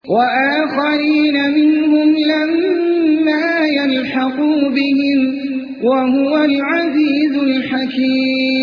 وآخرين منهم لما يلحقوا بهم وهو العزيز الحكيم.